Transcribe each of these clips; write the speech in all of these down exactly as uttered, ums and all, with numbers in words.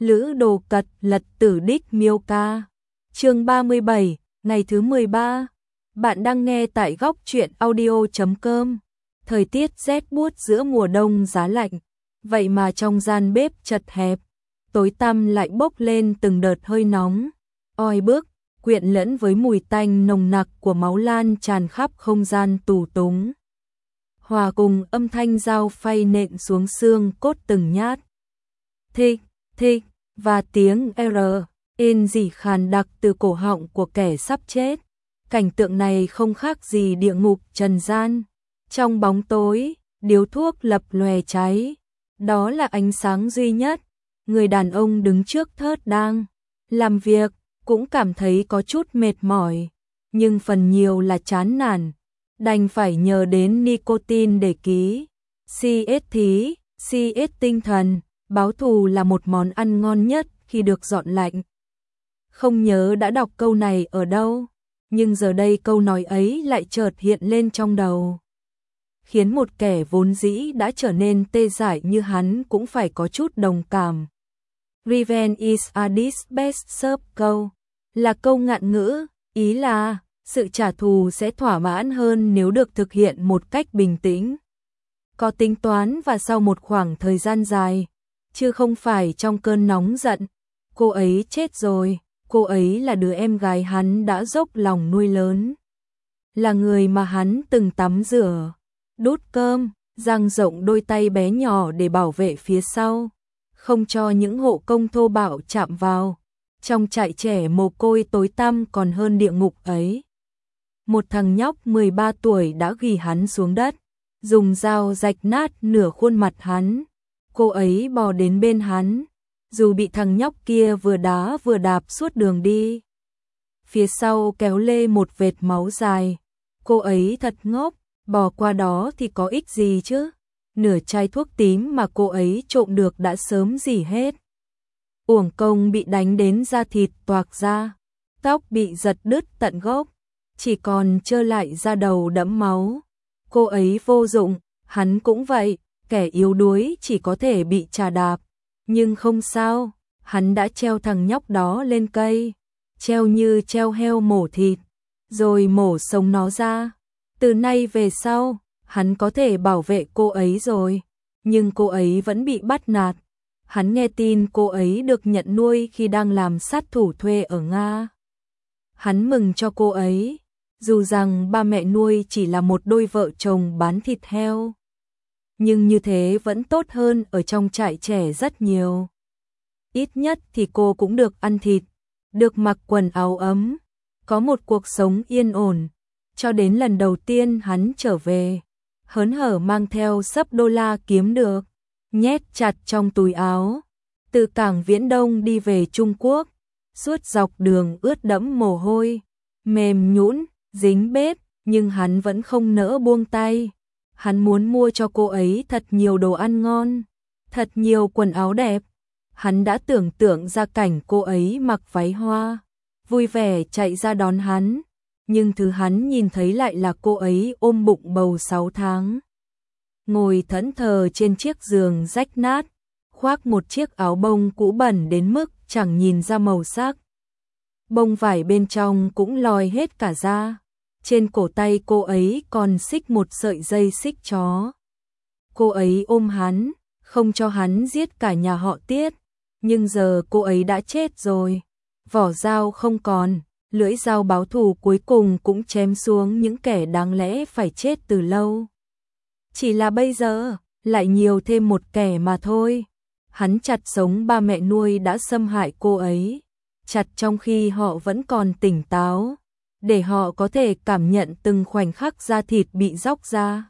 Lữ Đồ Cật Lật Tử Đích Miêu Ca. Chương ba mươi bảy, ngày thứ mười ba. Bạn đang nghe tại góc truyện audio chấm com. Thời tiết rét buốt giữa mùa đông giá lạnh, vậy mà trong gian bếp chật hẹp, tối tăm lại bốc lên từng đợt hơi nóng, oi bức, quyện lẫn với mùi tanh nồng nặc của máu lan tràn khắp không gian tù túng. Hòa cùng âm thanh dao phay nện xuống xương cốt từng nhát. Thích, thích, và tiếng R, ên rỉ khàn đặc từ cổ họng của kẻ sắp chết. Cảnh tượng này không khác gì địa ngục trần gian. Trong bóng tối, điếu thuốc lập lòe cháy. Đó là ánh sáng duy nhất. Người đàn ông đứng trước thớt đang làm việc, cũng cảm thấy có chút mệt mỏi, nhưng phần nhiều là chán nản. Đành phải nhờ đến nicotine để ký. xê ét thí, xê ét tinh thần, báo thù là một món ăn ngon nhất khi được dọn lạnh. Không nhớ đã đọc câu này ở đâu, nhưng giờ đây câu nói ấy lại chợt hiện lên trong đầu, khiến một kẻ vốn dĩ đã trở nên tê dại như hắn cũng phải có chút đồng cảm. Revenge is a dish best served câu, là câu ngạn ngữ, ý là sự trả thù sẽ thỏa mãn hơn nếu được thực hiện một cách bình tĩnh, có tính toán và sau một khoảng thời gian dài, chứ không phải trong cơn nóng giận. Cô ấy chết rồi, cô ấy là đứa em gái hắn đã dốc lòng nuôi lớn, là người mà hắn từng tắm rửa, đút cơm, dang rộng đôi tay bé nhỏ để bảo vệ phía sau, không cho những hộ công thô bạo chạm vào. Trong trại trẻ mồ côi tối tăm còn hơn địa ngục ấy, một thằng nhóc mười ba tuổi đã ghì hắn xuống đất, dùng dao rạch nát nửa khuôn mặt hắn. Cô ấy bò đến bên hắn, dù bị thằng nhóc kia vừa đá vừa đạp suốt đường đi. Phía sau kéo lê một vệt máu dài. Cô ấy thật ngốc, bò qua đó thì có ích gì chứ? Nửa chai thuốc tím mà cô ấy trộm được đã sớm rỉ hết. Uổng công bị đánh đến da thịt toạc ra, tóc bị giật đứt tận gốc, chỉ còn trơ lại da đầu đẫm máu. Cô ấy vô dụng, hắn cũng vậy, kẻ yếu đuối chỉ có thể bị chà đạp. Nhưng không sao, hắn đã treo thằng nhóc đó lên cây, treo như treo heo mổ thịt, rồi mổ sống nó ra. Từ nay về sau, hắn có thể bảo vệ cô ấy rồi, nhưng cô ấy vẫn bị bắt nạt. Hắn nghe tin cô ấy được nhận nuôi khi đang làm sát thủ thuê ở Nga. Hắn mừng cho cô ấy, dù rằng ba mẹ nuôi chỉ là một đôi vợ chồng bán thịt heo. Nhưng như thế vẫn tốt hơn ở trong trại trẻ rất nhiều. Ít nhất thì cô cũng được ăn thịt, được mặc quần áo ấm, có một cuộc sống yên ổn. Cho đến lần đầu tiên hắn trở về, hớn hở mang theo xấp đô la kiếm được, nhét chặt trong túi áo, từ cảng Viễn Đông đi về Trung Quốc, suốt dọc đường ướt đẫm mồ hôi, mềm nhũn, dính bết, nhưng hắn vẫn không nỡ buông tay. Hắn muốn mua cho cô ấy thật nhiều đồ ăn ngon, thật nhiều quần áo đẹp. Hắn đã tưởng tượng ra cảnh cô ấy mặc váy hoa, vui vẻ chạy ra đón hắn, nhưng thứ hắn nhìn thấy lại là cô ấy ôm bụng bầu sáu tháng, ngồi thẫn thờ trên chiếc giường rách nát, khoác một chiếc áo bông cũ bẩn đến mức chẳng nhìn ra màu sắc. Bông vải bên trong cũng lòi hết cả ra. Trên cổ tay cô ấy còn xích một sợi dây xích chó. Cô ấy ôm hắn, không cho hắn giết cả nhà họ Tiết. Nhưng giờ cô ấy đã chết rồi. Vỏ dao không còn, lưỡi dao báo thù cuối cùng cũng chém xuống những kẻ đáng lẽ phải chết từ lâu. Chỉ là bây giờ, lại nhiều thêm một kẻ mà thôi. Hắn chặt sống ba mẹ nuôi đã xâm hại cô ấy, chặt trong khi họ vẫn còn tỉnh táo, để họ có thể cảm nhận từng khoảnh khắc da thịt bị róc ra.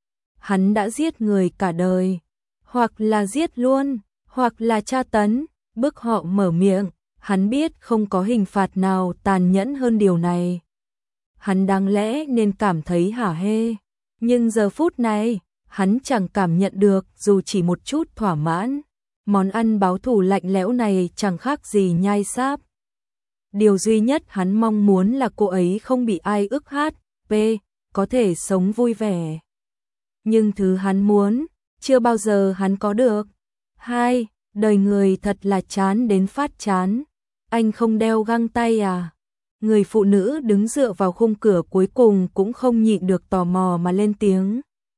Hắn đã giết người cả đời, hoặc là giết luôn, hoặc là tra tấn, bức họ mở miệng. Hắn biết không có hình phạt nào tàn nhẫn hơn điều này. Hắn đáng lẽ nên cảm thấy hả hê, nhưng giờ phút này, hắn chẳng cảm nhận được dù chỉ một chút thỏa mãn. Món ăn báo thù lạnh lẽo này chẳng khác gì nhai sáp. Điều duy nhất hắn mong muốn là cô ấy không bị ai ức hát, p, có thể sống vui vẻ. Nhưng thứ hắn muốn, chưa bao giờ hắn có được. Hai, Đời người thật là chán đến phát chán. Anh không đeo găng tay à? Người phụ nữ đứng dựa vào khung cửa cuối cùng cũng không nhịn được tò mò mà lên tiếng.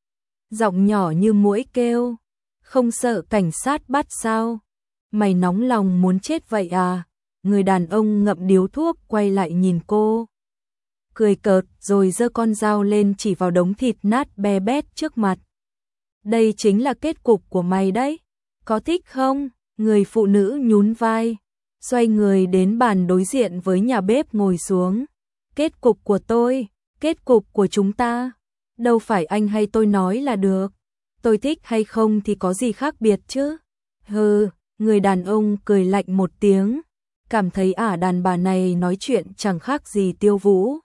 Giọng nhỏ như muỗi kêu, không sợ cảnh sát bắt sao? Mày nóng lòng muốn chết vậy à? Người đàn ông ngậm điếu thuốc quay lại nhìn cô, cười cợt rồi giơ con dao lên chỉ vào đống thịt nát be bét trước mặt. Đây chính là kết cục của mày đấy, có thích không? Người phụ nữ nhún vai, xoay người đến bàn đối diện với nhà bếp ngồi xuống. Kết cục của tôi, kết cục của chúng ta, đâu phải anh hay tôi nói là được. Tôi thích hay không thì có gì khác biệt chứ? Hừ, người đàn ông cười lạnh một tiếng, cảm thấy ả đàn bà này nói chuyện chẳng khác gì Tiêu Vũ.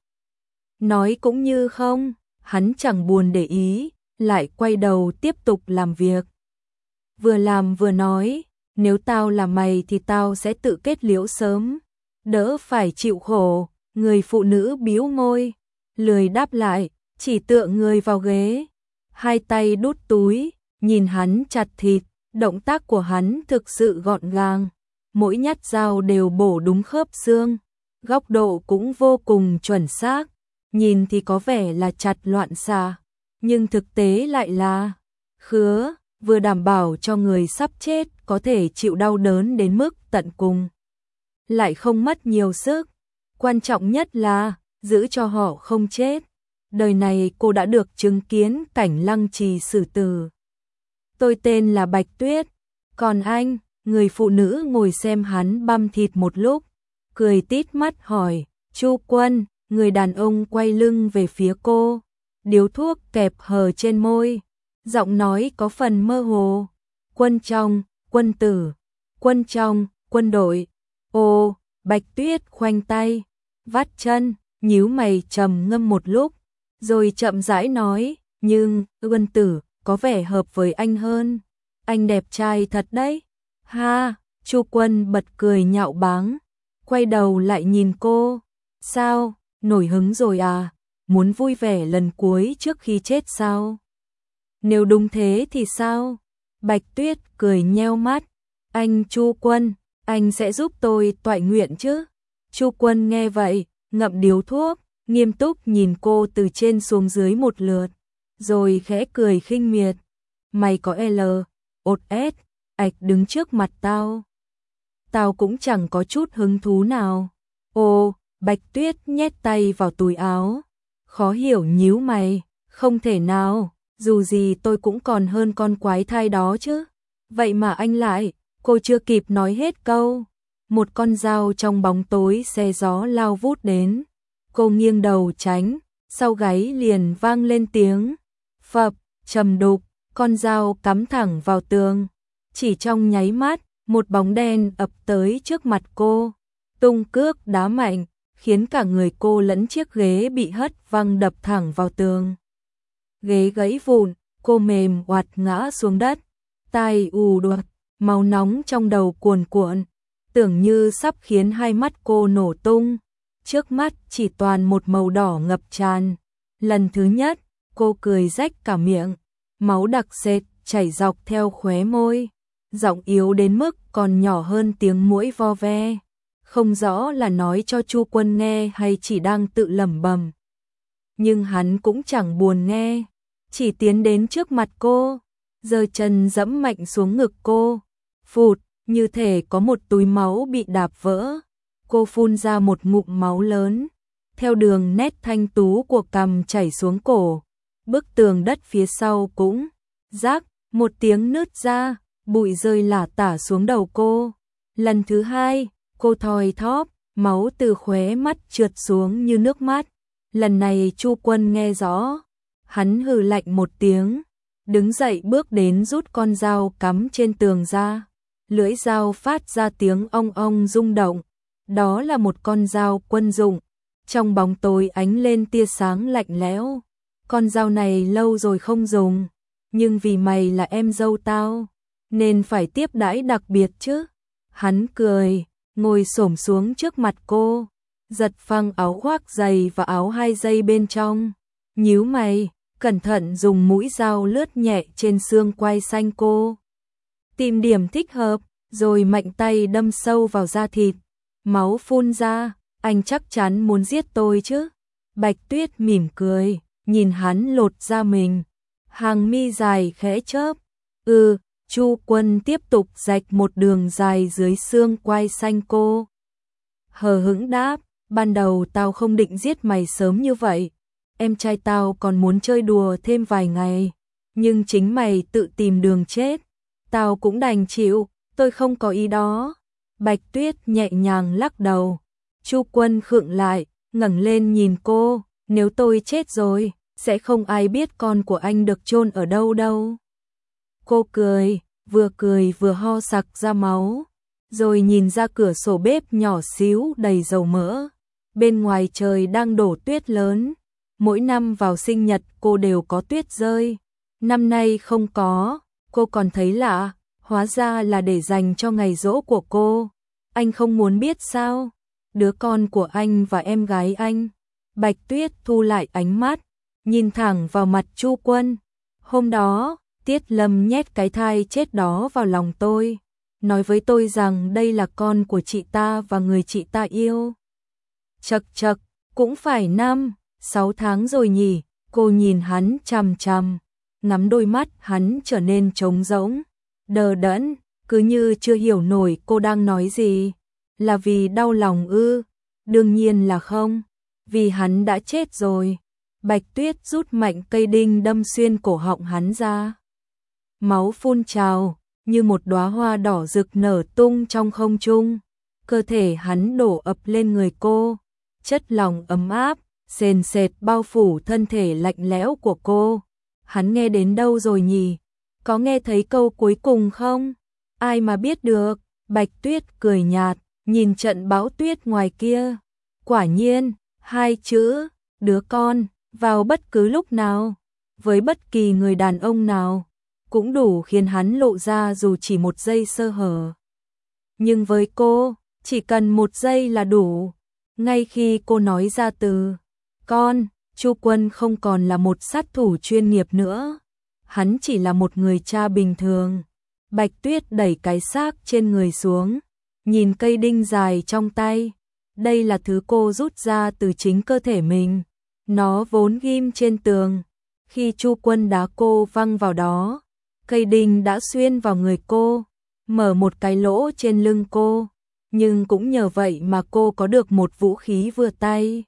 Nói cũng như không, hắn chẳng buồn để ý, lại quay đầu tiếp tục làm việc. Vừa làm vừa nói, nếu tao là mày thì tao sẽ tự kết liễu sớm, đỡ phải chịu khổ. Người phụ nữ bĩu môi, lười đáp lại, chỉ tựa người vào ghế, hai tay đút túi, nhìn hắn chặt thịt. Động tác của hắn thực sự gọn gàng, mỗi nhát dao đều bổ đúng khớp xương, góc độ cũng vô cùng chuẩn xác, nhìn thì có vẻ là chặt loạn xạ, nhưng thực tế lại là khứa, vừa đảm bảo cho người sắp chết có thể chịu đau đớn đến mức tận cùng, lại không mất nhiều sức, quan trọng nhất là giữ cho họ không chết. Đời này cô đã được chứng kiến cảnh Lăng Trì xử tử. Tôi tên là Bạch Tuyết, còn anh? Người phụ nữ ngồi xem hắn băm thịt một lúc, cười tít mắt hỏi, Chu Quân. Người đàn ông quay lưng về phía cô, điếu thuốc kẹp hờ trên môi, giọng nói có phần mơ hồ. Quân trong, quân tử, quân trong, quân đội. Ô, Bạch Tuyết khoanh tay, vắt chân, nhíu mày trầm ngâm một lúc, rồi chậm rãi nói, nhưng, quân tử, có vẻ hợp với anh hơn. Anh đẹp trai thật đấy. Ha, Chu Quân bật cười nhạo báng, quay đầu lại nhìn cô. Sao, nổi hứng rồi à? Muốn vui vẻ lần cuối trước khi chết sao? Nếu đúng thế thì sao? Bạch Tuyết cười nheo mắt. Anh Chu Quân, anh sẽ giúp tôi toại nguyện chứ? Chu Quân nghe vậy, ngậm điếu thuốc, nghiêm túc nhìn cô từ trên xuống dưới một lượt, rồi khẽ cười khinh miệt. Mày có L, ột S, ạch đứng trước mặt tao. Tao cũng chẳng có chút hứng thú nào. Ồ, Bạch Tuyết nhét tay vào túi áo, khó hiểu nhíu mày, không thể nào, dù gì tôi cũng còn hơn con quái thai đó chứ. Vậy mà anh lại, cô chưa kịp nói hết câu, một con dao trong bóng tối xe gió lao vút đến. Cô nghiêng đầu tránh, sau gáy liền vang lên tiếng phập, trầm đục, con dao cắm thẳng vào tường. Chỉ trong nháy mắt, một bóng đen ập tới trước mặt cô, tung cước đá mạnh, khiến cả người cô lẫn chiếc ghế bị hất văng đập thẳng vào tường. Ghế gãy vụn, cô mềm oặt ngã xuống đất, tai ù đuột, máu nóng trong đầu cuồn cuộn, tưởng như sắp khiến hai mắt cô nổ tung. Trước mắt chỉ toàn một màu đỏ ngập tràn. Lần thứ nhất, cô cười rách cả miệng, máu đặc sệt chảy dọc theo khóe môi, giọng yếu đến mức còn nhỏ hơn tiếng muỗi vo ve. Không rõ là nói cho Chu Quân nghe hay chỉ đang tự lẩm bẩm. Nhưng hắn cũng chẳng buồn nghe, chỉ tiến đến trước mặt cô, giơ chân giẫm mạnh xuống ngực cô. Phụt, như thể có một túi máu bị đạp vỡ. Cô phun ra một ngụm máu lớn, theo đường nét thanh tú của cằm chảy xuống cổ. Bức tường đất phía sau cũng rác, một tiếng nứt ra, bụi rơi lả tả xuống đầu cô. Lần thứ hai, cô thoi thóp, máu từ khóe mắt trượt xuống như nước mắt. Lần này Chu Quân nghe rõ, hắn hừ lạnh một tiếng, đứng dậy bước đến rút con dao cắm trên tường ra. Lưỡi dao phát ra tiếng ong ong rung động. Đó là một con dao quân dụng, trong bóng tối ánh lên tia sáng lạnh lẽo. Con dao này lâu rồi không dùng, nhưng vì mày là em dâu tao, nên phải tiếp đãi đặc biệt chứ. Hắn cười, ngồi xổm xuống trước mặt cô, giật phăng áo khoác dày và áo hai dây bên trong, nhíu mày, cẩn thận dùng mũi dao lướt nhẹ trên xương quai xanh cô. Tìm điểm thích hợp, rồi mạnh tay đâm sâu vào da thịt, máu phun ra, anh chắc chắn muốn giết tôi chứ? Bạch Tuyết mỉm cười, nhìn hắn lột da mình, hàng mi dài khẽ chớp. Ừ, Chu Quân tiếp tục rạch một đường dài dưới xương quai xanh cô. Hờ hững đáp, ban đầu tao không định giết mày sớm như vậy, em trai tao còn muốn chơi đùa thêm vài ngày, nhưng chính mày tự tìm đường chết, tao cũng đành chịu, tôi không có ý đó. Bạch Tuyết nhẹ nhàng lắc đầu. Chu Quân khựng lại, ngẩng lên nhìn cô, nếu tôi chết rồi, sẽ không ai biết con của anh được chôn ở đâu đâu. Cô cười, vừa cười vừa ho sặc ra máu, rồi nhìn ra cửa sổ bếp nhỏ xíu đầy dầu mỡ. Bên ngoài trời đang đổ tuyết lớn, mỗi năm vào sinh nhật cô đều có tuyết rơi. Năm nay không có, cô còn thấy lạ, hóa ra là để dành cho ngày giỗ của cô. Anh không muốn biết sao? Đứa con của anh và em gái anh. Bạch Tuyết thu lại ánh mắt, nhìn thẳng vào mặt Chu Quân. Hôm đó, Tiết Lâm nhét cái thai chết đó vào lòng tôi, nói với tôi rằng đây là con của chị ta và người chị ta yêu. Chậc chậc, cũng phải năm, sáu tháng rồi nhỉ? Cô nhìn hắn chằm chằm, ngắm đôi mắt hắn trở nên trống rỗng, đờ đẫn, cứ như chưa hiểu nổi cô đang nói gì. Là vì đau lòng ư? Đương nhiên là không, vì hắn đã chết rồi. Bạch Tuyết rút mạnh cây đinh đâm xuyên cổ họng hắn ra. Máu phun trào, như một đóa hoa đỏ rực nở tung trong không trung. Cơ thể hắn đổ ập lên người cô, chất lỏng ấm áp, sền sệt bao phủ thân thể lạnh lẽo của cô. Hắn nghe đến đâu rồi nhỉ? Có nghe thấy câu cuối cùng không? Ai mà biết được. Bạch Tuyết cười nhạt, nhìn trận bão tuyết ngoài kia. Quả nhiên, hai chữ, đứa con, vào bất cứ lúc nào, với bất kỳ người đàn ông nào, cũng đủ khiến hắn lộ ra dù chỉ một giây sơ hở. Nhưng với cô, chỉ cần một giây là đủ. Ngay khi cô nói ra từ con, Chu Quân không còn là một sát thủ chuyên nghiệp nữa. Hắn chỉ là một người cha bình thường. Bạch Tuyết đẩy cái xác trên người xuống, nhìn cây đinh dài trong tay. Đây là thứ cô rút ra từ chính cơ thể mình. Nó vốn ghim trên tường. Khi Chu Quân đá cô văng vào đó, cây đinh đã xuyên vào người cô, mở một cái lỗ trên lưng cô. Nhưng cũng nhờ vậy mà cô có được một vũ khí vừa tay.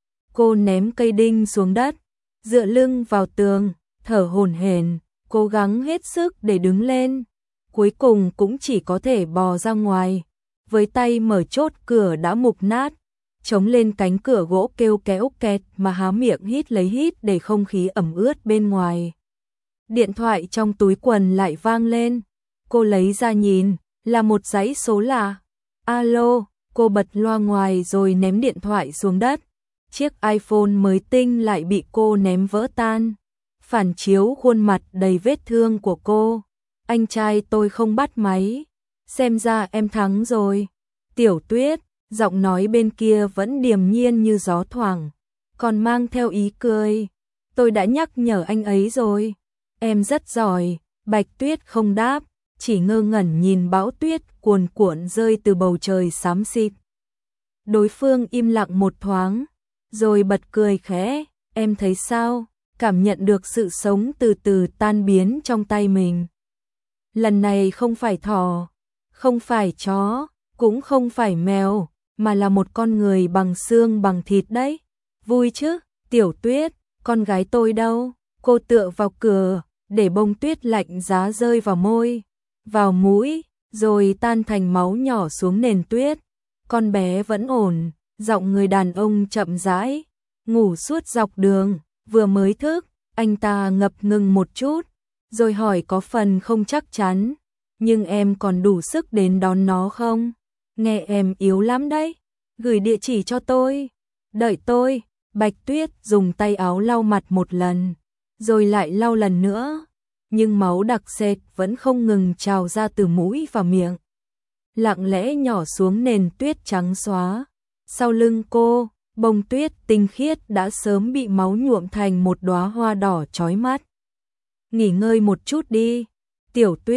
Cô ném cây đinh xuống đất, dựa lưng vào tường, thở hổn hển, cố gắng hết sức để đứng lên. Cuối cùng cũng chỉ có thể bò ra ngoài, với tay mở chốt cửa đã mục nát, chống lên cánh cửa gỗ kêu kéo kẹt mà há miệng hít lấy hít để không khí ẩm ướt bên ngoài. Điện thoại trong túi quần lại vang lên, cô lấy ra nhìn, là một dãy số lạ. Alo, cô bật loa ngoài rồi ném điện thoại xuống đất. Chiếc iPhone mới tinh lại bị cô ném vỡ tan, phản chiếu khuôn mặt đầy vết thương của cô. Anh trai tôi không bắt máy, xem ra em thắng rồi. Tiểu Tuyết, giọng nói bên kia vẫn điềm nhiên như gió thoảng, còn mang theo ý cười. Tôi đã nhắc nhở anh ấy rồi. Em rất giỏi. Bạch Tuyết không đáp, chỉ ngơ ngẩn nhìn bão tuyết cuồn cuộn rơi từ bầu trời xám xịt. Đối phương im lặng một thoáng, rồi bật cười khẽ. Em thấy sao? Cảm nhận được sự sống từ từ tan biến trong tay mình. Lần này không phải thỏ, không phải chó, cũng không phải mèo, mà là một con người bằng xương bằng thịt đấy. Vui chứ? Tiểu Tuyết, con gái tôi đâu? Cô tựa vào cửa, để bông tuyết lạnh giá rơi vào môi, vào mũi, rồi tan thành máu nhỏ xuống nền tuyết. Con bé vẫn ổn. Giọng người đàn ông chậm rãi. Ngủ suốt dọc đường, vừa mới thức, anh ta ngập ngừng một chút, rồi hỏi có phần không chắc chắn. Nhưng em còn đủ sức đến đón nó không? Nghe em yếu lắm đấy. Gửi địa chỉ cho tôi. Đợi tôi. Bạch Tuyết dùng tay áo lau mặt một lần, rồi lại lau lần nữa. Nhưng máu đặc sệt vẫn không ngừng trào ra từ mũi và miệng, lặng lẽ nhỏ xuống nền tuyết trắng xóa. Sau lưng cô, bông tuyết tinh khiết đã sớm bị máu nhuộm thành một đóa hoa đỏ chói mắt. Nghỉ ngơi một chút đi, Tiểu Tuyết.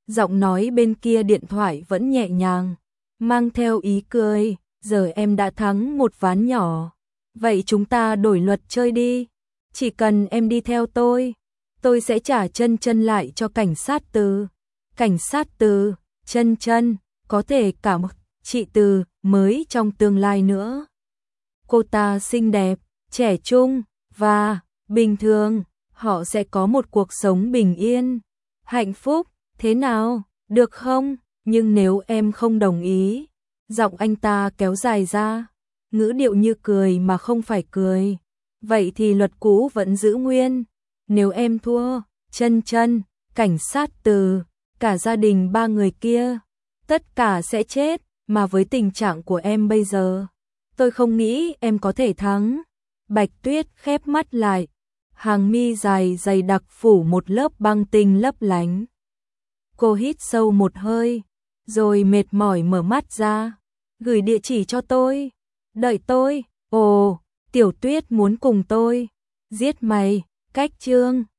Giọng nói bên kia điện thoại vẫn nhẹ nhàng, mang theo ý cười, giờ em đã thắng một ván nhỏ. Vậy chúng ta đổi luật chơi đi. Chỉ cần em đi theo tôi, tôi sẽ trả Chân Chân lại cho cảnh sát Từ. Cảnh sát Từ, Chân Chân, có thể cả một chị Từ mới trong tương lai nữa. Cô ta xinh đẹp, trẻ trung và bình thường, họ sẽ có một cuộc sống bình yên, hạnh phúc, thế nào, được không? Nhưng nếu em không đồng ý, giọng anh ta kéo dài ra, ngữ điệu như cười mà không phải cười. Vậy thì luật cũ vẫn giữ nguyên. Nếu em thua, Chân Chân, cảnh sát Từ, cả gia đình ba người kia, tất cả sẽ chết, mà với tình trạng của em bây giờ, tôi không nghĩ em có thể thắng. Bạch Tuyết khép mắt lại, hàng mi dài dày đặc phủ một lớp băng tinh lấp lánh. Cô hít sâu một hơi, rồi mệt mỏi mở mắt ra. Gửi địa chỉ cho tôi. Đợi tôi. Ồ, Tiểu Tuyết muốn cùng tôi giết mày. Cách chương